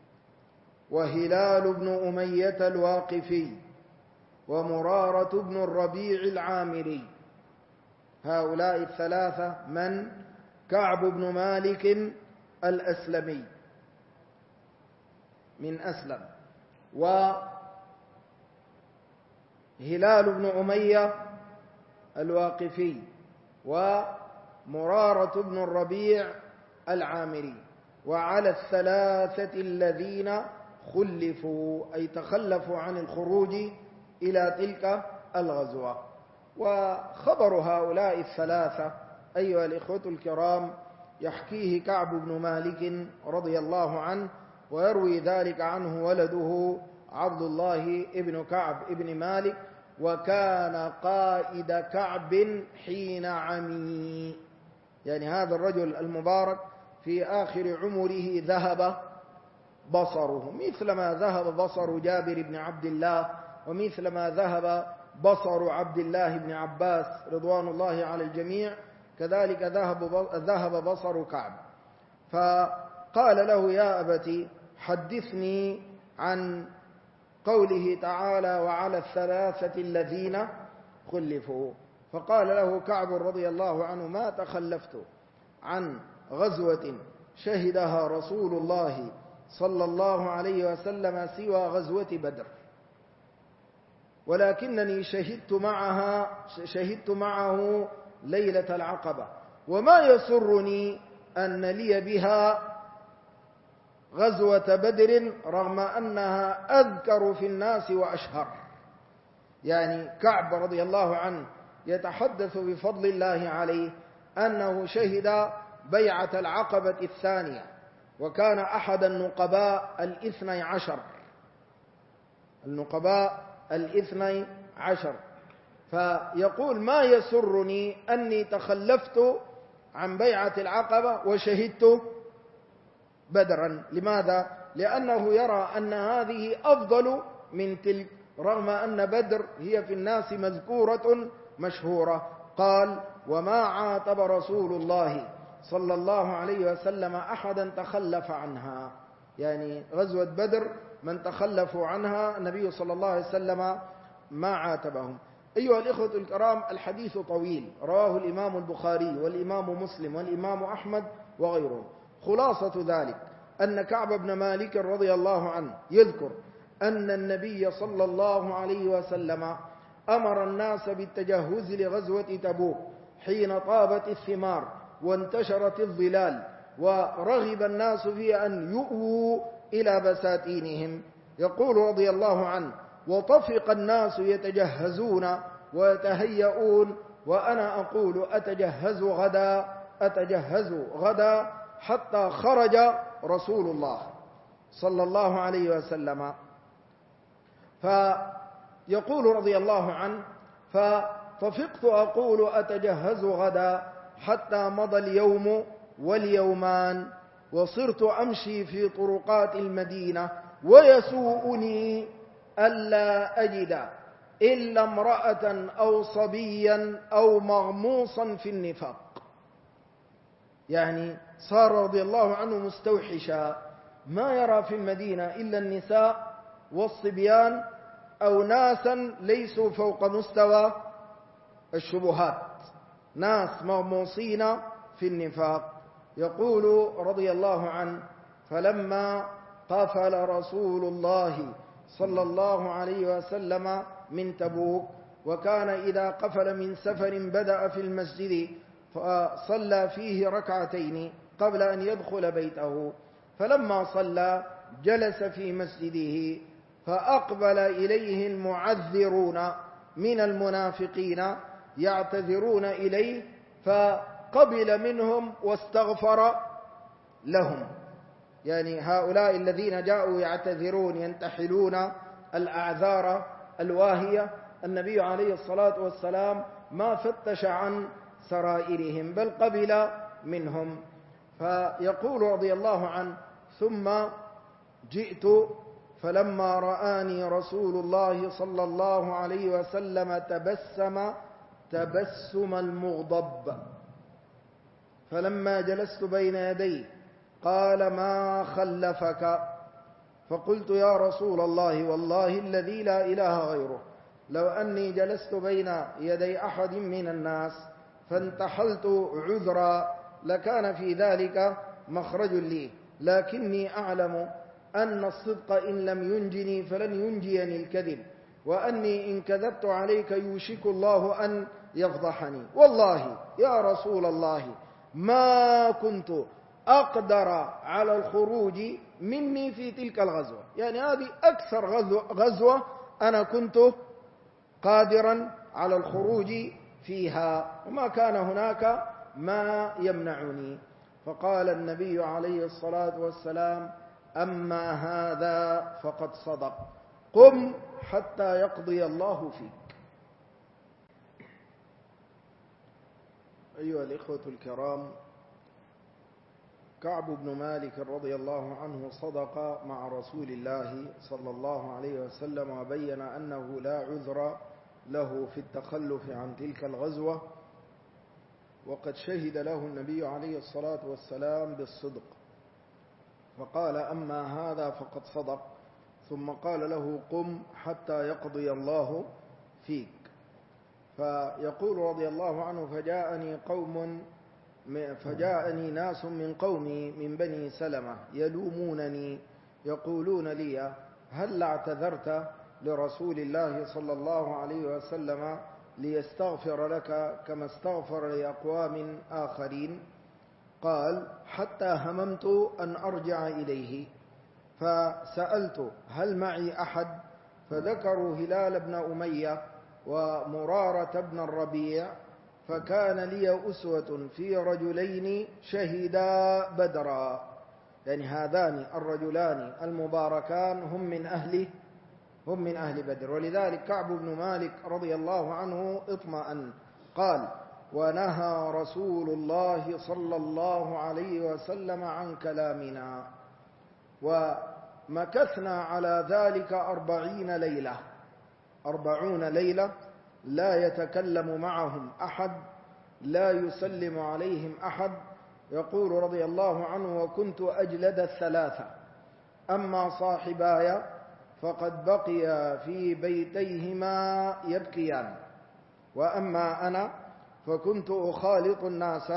وهلال بن أمية الواقفي، ومرارة بن الربيع العامري. هؤلاء الثلاثة من؟ كعب بن مالك الأسلمي من أسلم، وهلال بن أمية الواقفي، ومرارة بن الربيع العامري. وعلى الثلاثة الذين خلفوا أي تخلفوا عن الخروج إلى تلك الغزوة. وخبر هؤلاء الثلاثة أيها الإخوة الكرام يحكيه كعب بن مالك رضي الله عنه، ويروي ذلك عنه ولده عبد الله ابن كعب ابن مالك، وكان قائد كعب حين عمي. يعني هذا الرجل المبارك في آخر عمره ذهب بصره، مثلما ذهب بصر جابر بن عبد الله، ومثلما ذهب بصر عبد الله بن عباس رضوان الله على الجميع، كذلك ذهب بصر كعب. فقال له: يا أبتي حدثني عن قوله تعالى: وعلى الثلاثة الذين خلفوا. فقال له كعب رضي الله عنه: ما تخلفت عن غزوة شهدها رسول الله صلى الله عليه وسلم سوى غزوة بدر، ولكنني شهدت معه ليلة العقبة، وما يسرني أن لي بها غزوة بدر رغم أنها أذكر في الناس وأشهر. يعني كعب رضي الله عنه يتحدث بفضل الله عليه أنه شهد بيعة العقبة الثانية، وكان أحد النقباء الاثني عشر، فيقول ما يسرني أني تخلفت عن بيعة العقبة وشهدت بدرا. لماذا؟ لأنه يرى أن هذه أفضل من تلك، رغم أن بدر هي في الناس مذكورة مشهورة. قال: وما عاتب رسول الله صلى الله عليه وسلم أحدا تخلف عنها، يعني غزوة بدر من تخلفوا عنها النبي صلى الله عليه وسلم ما عاتبهم. أيها الإخوة الكرام، الحديث طويل، رواه الإمام البخاري والإمام مسلم والإمام أحمد وغيرهم. خلاصة ذلك أن كعب بن مالك رضي الله عنه يذكر أن النبي صلى الله عليه وسلم أمر الناس بالتجهز لغزوة تبوك حين طابت الثمار وانتشرت الظلال، ورغب الناس في أن يؤووا إلى بساتينهم. يقول رضي الله عنه: وطفق الناس يتجهزون ويتهيئون، وأنا أقول أتجهز غدا أتجهز غدا، حتى خرج رسول الله صلى الله عليه وسلم. فيقول رضي الله عنه: فطفقت أقول أتجهز غدا حتى مضى اليوم واليومان، وصرت أمشي في طرقات المدينة ويسوءني ألا أجد إلا امرأة أو صبيا أو مغموصا في النفاق. يعني صار رضي الله عنه مستوحشا، ما يرى في المدينة إلا النساء والصبيان أو ناسا ليسوا فوق مستوى الشبهات، ناس مغموصين في النفاق. يقول رضي الله عنه: فلما قفل رسول الله صلى الله عليه وسلم من تبوك، وكان إذا قفل من سفر بدأ في المسجد فصلى فيه ركعتين قبل أن يدخل بيته، فلما صلى جلس في مسجده، فأقبل إليه المعذرون من المنافقين يعتذرون إليه، فقبل منهم واستغفر لهم. يعني هؤلاء الذين جاءوا يعتذرون ينتحلون الأعذار الواهية، النبي عليه الصلاة والسلام ما فتش عن سرائرهم بل قبل منهم. فيقول رضي الله عنه: ثم جئت فلما رآني رسول الله صلى الله عليه وسلم تبسم المغضب، فلما جلست بين يديه قال: ما خلفك؟ فقلت: يا رسول الله والله الذي لا إله غيره، لو أني جلست بين يدي أحد من الناس فانتحلت عذرا لكان في ذلك مخرج لي، لكني أعلم أن الصدق إن لم ينجني فلن ينجيني الكذب، وأني إن كذبت عليك يوشك الله أن يفضحني، والله يا رسول الله ما كنت أقدر على الخروج مني في تلك الغزوة. يعني هذه أكثر غزوة أنا كنت قادرا على الخروج فيها، وما كان هناك ما يمنعني. فقال النبي عليه الصلاة والسلام: أما هذا فقد صدق، قم حتى يقضي الله فيك. أيها الإخوة الكرام، كعب بن مالك رضي الله عنه صدق مع رسول الله صلى الله عليه وسلم، وبين أنه لا عذر له في التخلف عن تلك الغزوة، وقد شهد له النبي عليه الصلاة والسلام بالصدق، فقال: أما هذا فقد صدق، ثم قال له: قم حتى يقضي الله فيك. فيقول رضي الله عنه: فجاءني ناس من قومي من بني سلمة يلومونني يقولون لي: هل اعتذرت لرسول الله صلى الله عليه وسلم ليستغفر لك كما استغفر لأقوام آخرين؟ قال: حتى هممت أن أرجع إليه، فسألت: هل معي أحد؟ فذكروا هلال بن أمية ومرارة بن الربيع، فكان لي أسوة في رجلين شهدا بدرا. يعني هذان الرجلان المباركان هم من أهل هم من أهل بدر. ولذلك كعب بن مالك رضي الله عنه اطمأن، قال: ونهى رسول الله صلى الله عليه وسلم عن كلامنا. ومكثنا على ذلك 40 ليلة، 40 ليلة لا يتكلم معهم أحد، لا يسلم عليهم أحد. يقول رضي الله عنه: وكنت أجلد الثلاثة، أما صاحباي فقد بقيا في بيتيهما يبكيان، وأما أنا فكنت أخالط الناس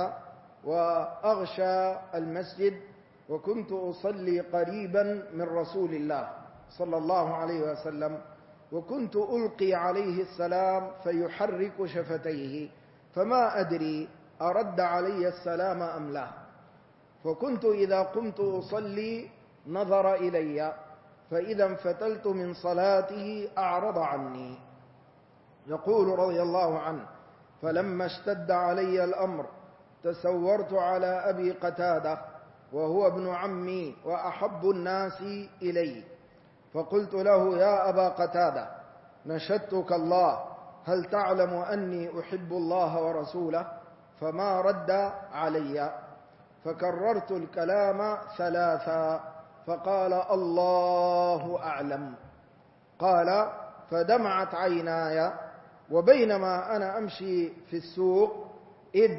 وأغشى المسجد، وكنت أصلي قريبا من رسول الله صلى الله عليه وسلم، وكنت ألقي عليه السلام فيحرك شفتيه، فما أدري أرد علي السلام أم لا، فكنت إذا قمت أصلي نظر إلي، فإذا انفتلت من صلاته أعرض عني. يقول رضي الله عنه: فلما اشتد علي الأمر تسورت على أبي قتادة وهو ابن عمي وأحب الناس إلي، فقلت له: يا أبا قتادة، نشدتك الله، هل تعلم أني أحب الله ورسوله؟ فما رد علي، فكررت الكلام 3، فقال: الله أعلم. قال: فدمعت عيناي، وبينما أنا أمشي في السوق إذ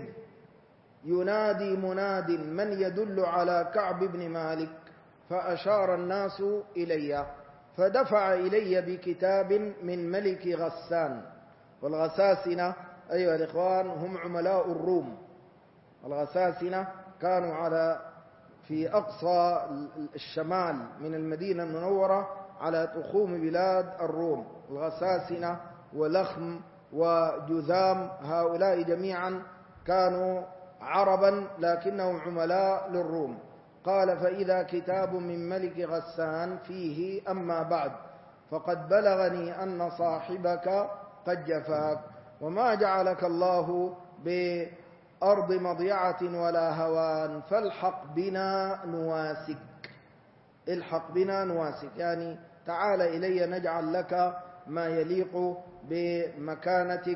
ينادي مناد من يدل على كعب بن مالك، فأشار الناس إلي، فدفع إلي بكتاب من ملك غسان. والغساسنة أيها الإخوان هم عملاء الروم. الغساسنة كانوا في أقصى الشمال من المدينة المنورة على تخوم بلاد الروم. الغساسنة ولخم وجذام هؤلاء جميعا كانوا عربا لكنهم عملاء للروم. قال: فإذا كتاب من ملك غسان فيه: أما بعد، فقد بلغني أن صاحبك قد جفاك، وما جعلك الله بأرض مضيعة ولا هوان، فالحق بنا نواسك. الحق بنا نواسك يعني تعال إلي نجعل لك ما يليق بمكانتك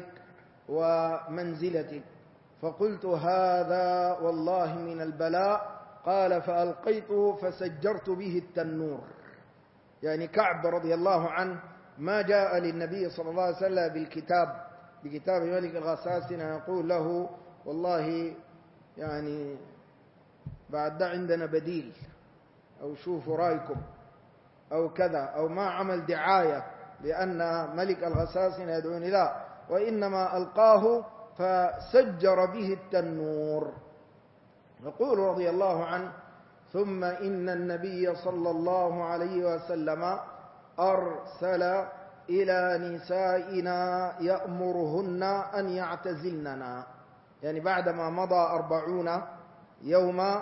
ومنزلتك. فقلت: هذا والله من البلاء. قال: فألقيته فسجرت به التنور. يعني كعب رضي الله عنه ما جاء للنبي صلى الله عليه وسلم بكتاب ملك الغساسنة يقول له: والله يعني بعد ده عندنا بديل، أو شوفوا رأيكم، أو كذا، أو ما عمل دعاية لأن ملك الغساسنة يدعوني، لا، وإنما ألقاه فسجر به التنور. يقول رضي الله عنه: ثم إن النبي صلى الله عليه وسلم أرسل إلى نسائنا يأمرهن أن يعتزلننا. يعني بعدما مضى 40 يوما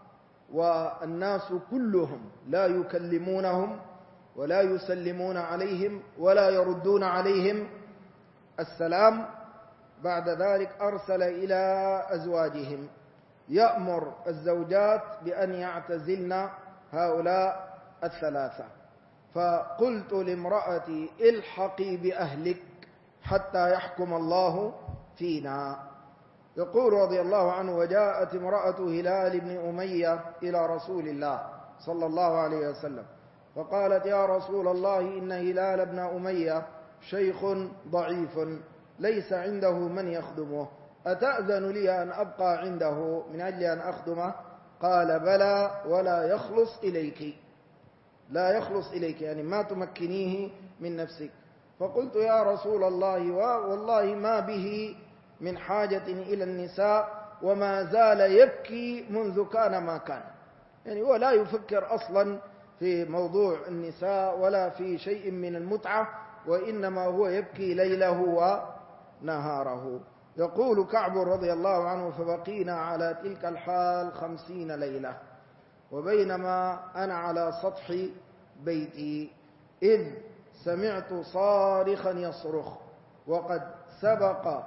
والناس كلهم لا يكلمونهم ولا يسلمون عليهم ولا يردون عليهم السلام، بعد ذلك أرسل إلى أزواجهم يأمر الزوجات بأن يعتزلن هؤلاء 3. فقلت لامرأتي: الحقي بأهلك حتى يحكم الله فينا. يقول رضي الله عنه: وجاءت امرأة هلال بن أمية إلى رسول الله صلى الله عليه وسلم، فقالت: يا رسول الله، إن هلال بن أمية شيخ ضعيف ليس عنده من يخدمه، أتأذن لي أن أبقى عنده من أجل أن أخدمه؟ قال: بلى، ولا يخلص إليك، لا يخلص إليك، يعني ما تمكنيه من نفسك. فقلت: يا رسول الله، والله ما به من حاجة إلى النساء، وما زال يبكي منذ كان ما كان. يعني هو لا يفكر أصلا في موضوع النساء ولا في شيء من المتعة، وإنما هو يبكي ليله ونهاره. يقول كعب رضي الله عنه: فبقينا على تلك الحال 50 ليلة، وبينما أنا على سطح بيتي إذ سمعت صارخا يصرخ، وقد سبق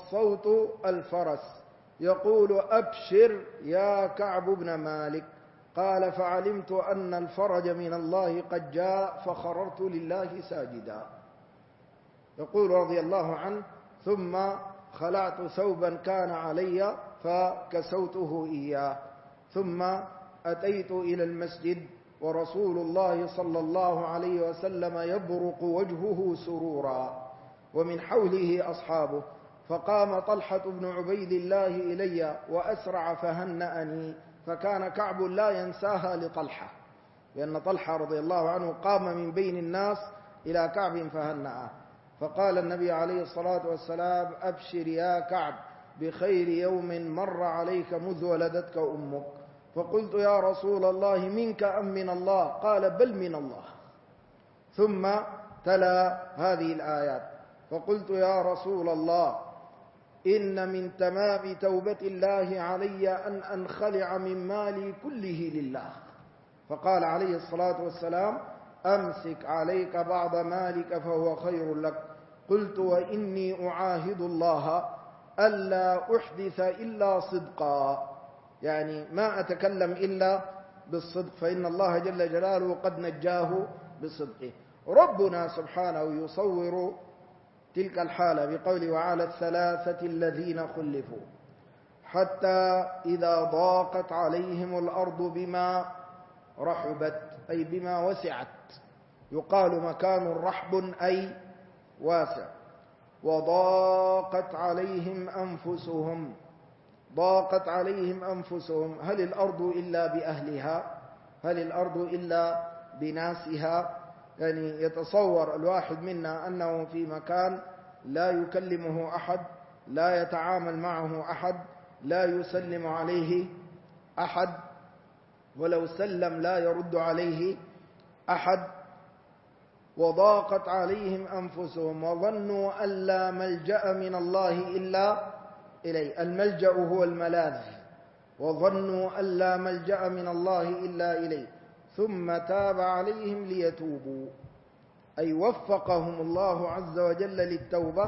الصوت الفرس، يقول: أبشر يا كعب بن مالك، قال فعلمت أن الفرج من الله قد جاء فخررت لله ساجدا. يقول رضي الله عنه: ثم خلعت ثوبا كان علي فكسوته إياه، ثم أتيت إلى المسجد ورسول الله صلى الله عليه وسلم يبرق وجهه سرورا ومن حوله أصحابه، فقام طلحة بن عبيد الله إلي وأسرع فهنأني، فكان كعب لا ينساها لطلحة، لأن طلحة رضي الله عنه قام من بين الناس إلى كعب فهنأه، فقال النبي عليه الصلاة والسلام: أبشر يا كعب بخير يوم مر عليك منذ ولدتك أمك. فقلت: يا رسول الله منك أم من الله؟ قال: بل من الله. ثم تلا هذه الآيات: فقلت: يا رسول الله إن من تمام توبة الله علي أن أنخلع من مالي كله لله. فقال عليه الصلاة والسلام: أمسك عليك بعض مالك فهو خير لك. قلت: وإني أعاهد الله ألا أحدث إلا صدقا، يعني ما أتكلم إلا بالصدق، فإن الله جل جلاله قد نجاه بصدقه. ربنا سبحانه يصور تلك الحالة بقوله: وعلى الثلاثة الذين خلفوا حتى إذا ضاقت عليهم الأرض بما رحبت، أي بما وسعت، يقال مكان رحب أي واسع. وضاقت عليهم أنفسهم، ضاقت عليهم أنفسهم، هل الأرض إلا بأهلها؟ هل الأرض إلا بناسها؟ يعني يتصور الواحد منا أنه في مكان لا يكلمه أحد، لا يتعامل معه أحد، لا يسلم عليه أحد، ولو سلم لا يرد عليه أحد. وضاقت عليهم أنفسهم وظنوا أن لا ملجأ من الله إلا إليه، الملجأ هو الملاذ، وظنوا أن لا ملجأ من الله إلا إليه، ثم تاب عليهم ليتوبوا، أي وفقهم الله عز وجل للتوبة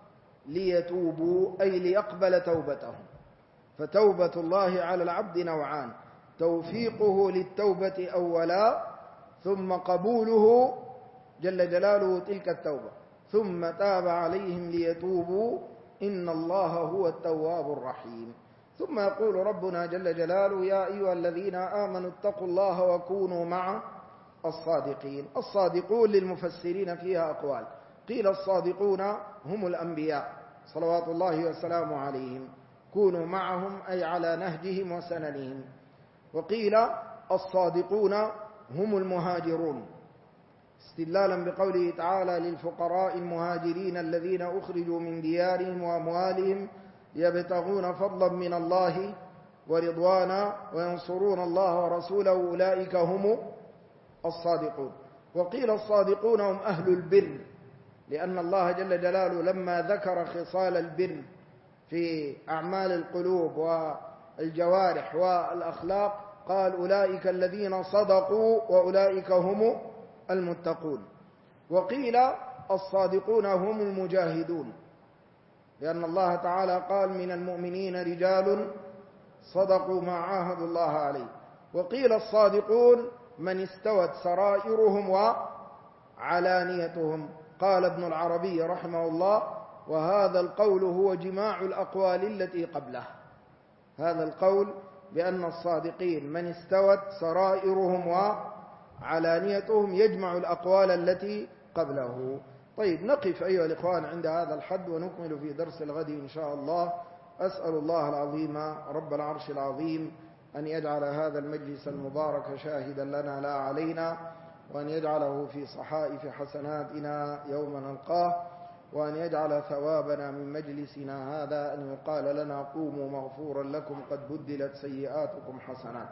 ليتوبوا، أي ليقبل توبتهم. فتوبة الله على العبد نوعان: توفيقه للتوبة أولا، ثم قبوله جل جلاله تلك التوبة، ثم تاب عليهم ليتوبوا إن الله هو التواب الرحيم. ثم يقول ربنا جل جلاله: يا أيها الذين آمنوا اتقوا الله وكونوا مع الصادقين. الصادقون للمفسرين فيها أقوال، قيل الصادقون هم الأنبياء صلوات الله وسلامه عليهم، كونوا معهم أي على نهجهم وسننهم. وقيل الصادقون هم المهاجرون، استدلالا بقوله تعالى: للفقراء المهاجرين الذين أخرجوا من ديارهم وأموالهم يبتغون فضلا من الله ورضوانا وينصرون الله ورسوله أولئك هم الصادقون. وقيل الصادقون هم أهل البر، لأن الله جل جلاله لما ذكر خصال البر في أعمال القلوب والجوارح والأخلاق قال: أولئك الذين صدقوا وأولئك هم المتقون. وقيل الصادقون هم المجاهدون، لأن الله تعالى قال: من المؤمنين رجال صدقوا ما عاهدوا الله عليه. وقيل الصادقون من استوت سرائرهم وعلانيتهم. قال ابن العربي رحمه الله: وهذا القول هو جماع الأقوال التي قبله. هذا القول بأن الصادقين من استوت سرائرهم وعلانيتهم يجمع الأقوال التي قبله. طيب، نقف أيها الإخوان عند هذا الحد ونكمل في درس الغد إن شاء الله. أسأل الله العظيم رب العرش العظيم أن يجعل هذا المجلس المبارك شاهدا لنا لا علينا، وأن يجعله في صحائف حسناتنا يوم نلقاه، وأن يجعل ثوابنا من مجلسنا هذا أن يقال لنا: قوموا مغفورا لكم قد بدلت سيئاتكم حسنات.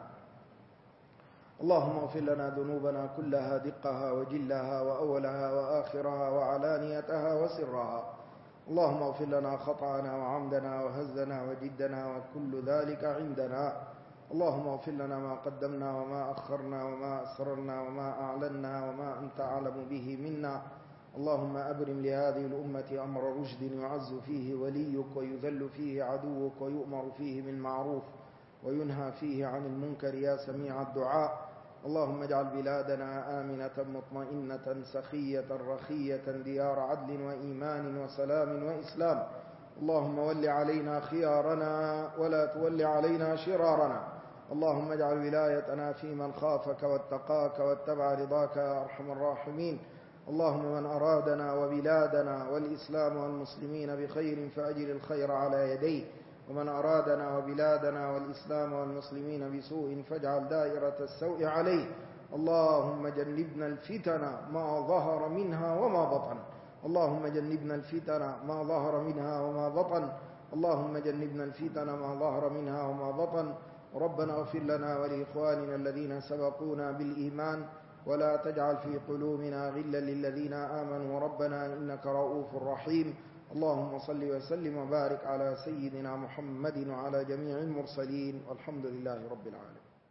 اللهم اغفر لنا ذنوبنا كلها، دقها وجلها وأولها وآخرها وعلانيتها وسرها. اللهم اغفر لنا خطأنا وعمدنا وهزنا وجدنا وكل ذلك عندنا. اللهم اغفر لنا ما قدمنا وما أخرنا وما أسررنا وما أعلنا وما أنت أعلم به منا. اللهم أبرم لهذه الأمة أمر رشد يعز فيه وليك ويذل فيه عدوك ويؤمر فيه بالمعروف وينهى فيه عن المنكر يا سميع الدعاء. اللهم اجعل بلادنا آمنة مطمئنة سخية رخية ديار عدل وإيمان وسلام وإسلام. اللهم ول علينا خيارنا ولا تول علينا شرارنا. اللهم اجعل ولايتنا في من خافك واتقاك واتبع رضاك يا أرحم الراحمين. اللهم من أرادنا وبلادنا والإسلام والمسلمين بخير فأجل الخير على يديه، ومن أرادنا وبلادنا والإسلام والمسلمين بسوء فاجعل دائرة السوء عليه. اللهم جنبنا الفتن ما ظهر منها وما بطن. اللهم جنبنا الفتن ما ظهر منها وما بطن. اللهم جنبنا الفتن ما ظهر منها وما بطن. ربنا اغفر لنا ولإخواننا الذين سبقونا بالإيمان، ولا تجعل في قلوبنا غلا للذين آمنوا ربنا إنك رؤوف رحيم. اللهم صل وسلم وبارك على سيدنا محمد وعلى جميع المرسلين، والحمد لله رب العالمين.